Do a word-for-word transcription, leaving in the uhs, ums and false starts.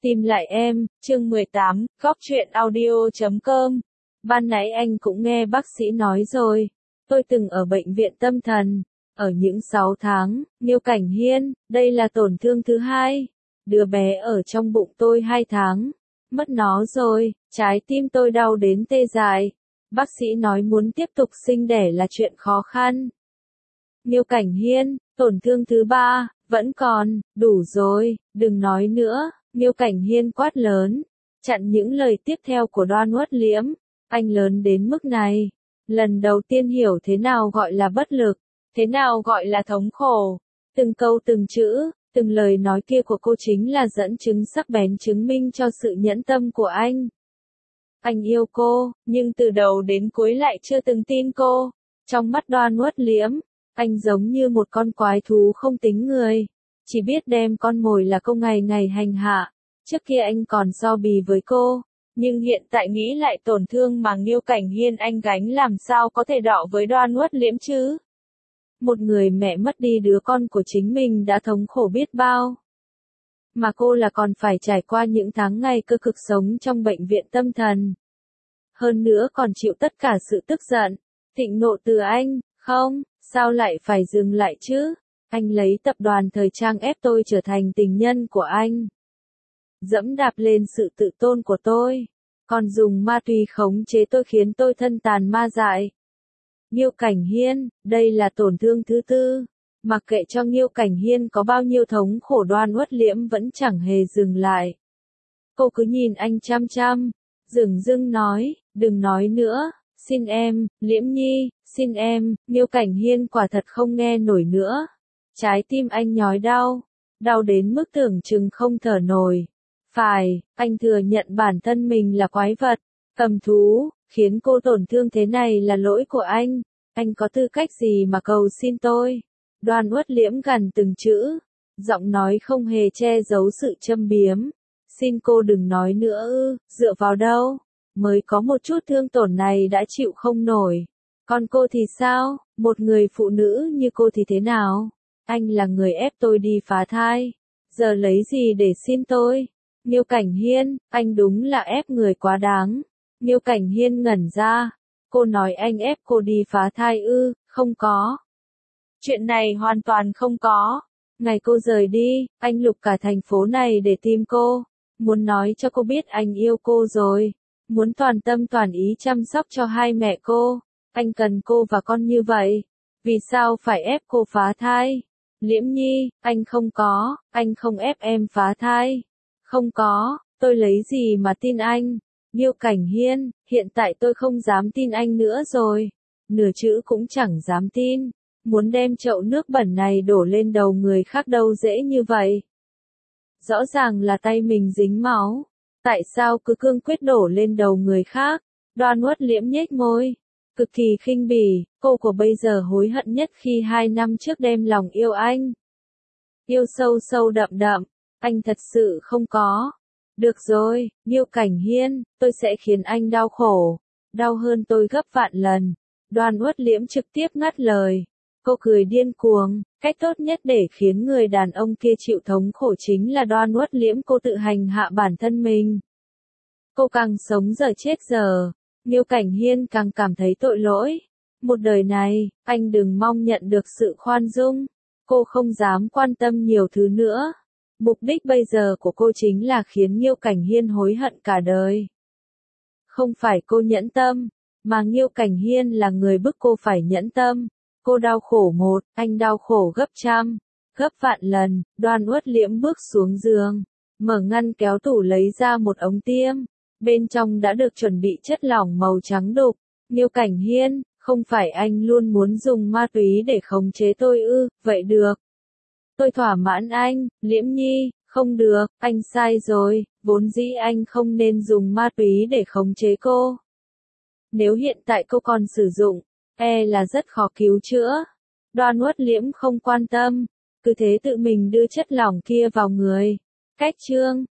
Tìm lại em, chương mười tám, góc truyện audio chấm com. Ban nãy anh cũng nghe bác sĩ nói rồi. Tôi từng ở bệnh viện tâm thần. Ở những sáu tháng, Nghiêu Cảnh Hiên, đây là tổn thương thứ hai. Đứa bé ở trong bụng tôi hai tháng. Mất nó rồi, trái tim tôi đau đến tê dại. Bác sĩ nói muốn tiếp tục sinh đẻ là chuyện khó khăn. Nghiêu Cảnh Hiên, tổn thương thứ ba, vẫn còn, đủ rồi, đừng nói nữa. Nghiêu Cảnh Hiên quát lớn, chặn những lời tiếp theo của Đoan Uất Liễm. Anh lớn đến mức này, lần đầu tiên hiểu thế nào gọi là bất lực, thế nào gọi là thống khổ. Từng câu từng chữ, từng lời nói kia của cô chính là dẫn chứng sắc bén chứng minh cho sự nhẫn tâm của anh. Anh yêu cô, nhưng từ đầu đến cuối lại chưa từng tin cô. Trong mắt Đoan Uất Liễm, anh giống như một con quái thú không tính người. Chỉ biết đem con mồi là cô ngày ngày hành hạ. Trước kia anh còn so bì với cô, nhưng hiện tại nghĩ lại tổn thương mà Nghiêu Cảnh Hiên anh gánh làm sao có thể đọ với Đoan Uất Liễm chứ. Một người mẹ mất đi đứa con của chính mình đã thống khổ biết bao. Mà cô là còn phải trải qua những tháng ngày cơ cực sống trong bệnh viện tâm thần. Hơn nữa còn chịu tất cả sự tức giận, thịnh nộ từ anh, không, sao lại phải dừng lại chứ? Anh lấy tập đoàn thời trang ép tôi trở thành tình nhân của anh. Dẫm đạp lên sự tự tôn của tôi. Còn dùng ma túy khống chế tôi khiến tôi thân tàn ma dại. Nghiêu Cảnh Hiên, đây là tổn thương thứ tư. Mặc kệ cho Nghiêu Cảnh Hiên có bao nhiêu thống khổ, Đoan Uất Liễm vẫn chẳng hề dừng lại. Cô cứ nhìn anh chăm chăm, dửng dưng nói, đừng nói nữa, xin em, Liễm Nhi, xin em. Nghiêu Cảnh Hiên quả thật không nghe nổi nữa. Trái tim anh nhói đau, đau đến mức tưởng chừng không thở nổi. Phải, anh thừa nhận bản thân mình là quái vật, cầm thú, khiến cô tổn thương thế này là lỗi của anh. Anh có tư cách gì mà cầu xin tôi? Đoan Uất Liễm gằn từng chữ, giọng nói không hề che giấu sự châm biếm. Xin cô đừng nói nữa ư, dựa vào đâu? Mới có một chút thương tổn này đã chịu không nổi. Còn cô thì sao? Một người phụ nữ như cô thì thế nào? Anh là người ép tôi đi phá thai. Giờ lấy gì để xin tôi? Nghiêu Cảnh Hiên, anh đúng là ép người quá đáng. Nghiêu Cảnh Hiên ngẩn ra. Cô nói anh ép cô đi phá thai ư? Không có. Chuyện này hoàn toàn không có. Ngày cô rời đi, anh lục cả thành phố này để tìm cô. Muốn nói cho cô biết anh yêu cô rồi. Muốn toàn tâm toàn ý chăm sóc cho hai mẹ cô. Anh cần cô và con như vậy. Vì sao phải ép cô phá thai? Liễm Nhi, anh không có, anh không ép em phá thai. Không có, tôi lấy gì mà tin anh? Nghiêu Cảnh Hiên, hiện tại tôi không dám tin anh nữa rồi. Nửa chữ cũng chẳng dám tin. Muốn đem chậu nước bẩn này đổ lên đầu người khác đâu dễ như vậy. Rõ ràng là tay mình dính máu. Tại sao cứ cương quyết đổ lên đầu người khác? Đoan Uất Liễm nhếch môi. Cực kỳ khinh bỉ, cô của bây giờ hối hận nhất khi hai năm trước đem lòng yêu anh. Yêu sâu sâu đậm đậm, anh thật sự không có. Được rồi, Nghiêu Cảnh Hiên, tôi sẽ khiến anh đau khổ, đau hơn tôi gấp vạn lần. Đoan Uất Liễm trực tiếp ngắt lời. Cô cười điên cuồng, cách tốt nhất để khiến người đàn ông kia chịu thống khổ chính là Đoan Uất Liễm cô tự hành hạ bản thân mình. Cô càng sống giờ chết giờ. Nghiêu Cảnh Hiên càng cảm thấy tội lỗi. Một đời này, anh đừng mong nhận được sự khoan dung. Cô không dám quan tâm nhiều thứ nữa. Mục đích bây giờ của cô chính là khiến Nghiêu Cảnh Hiên hối hận cả đời. Không phải cô nhẫn tâm, mà Nghiêu Cảnh Hiên là người bức cô phải nhẫn tâm. Cô đau khổ một, anh đau khổ gấp trăm, gấp vạn lần. Đoan Uất Liễm bước xuống giường, mở ngăn kéo tủ lấy ra một ống tiêm. Bên trong đã được chuẩn bị chất lỏng màu trắng đục. Nghiêu Cảnh Hiên, không phải anh luôn muốn dùng ma túy để khống chế tôi ư? Vậy được. Tôi thỏa mãn anh. Liễm Nhi, không được, anh sai rồi, vốn dĩ anh không nên dùng ma túy để khống chế cô. Nếu hiện tại cô còn sử dụng, e là rất khó cứu chữa. Đoan Uất Liễm không quan tâm, cứ thế tự mình đưa chất lỏng kia vào người. Cách chương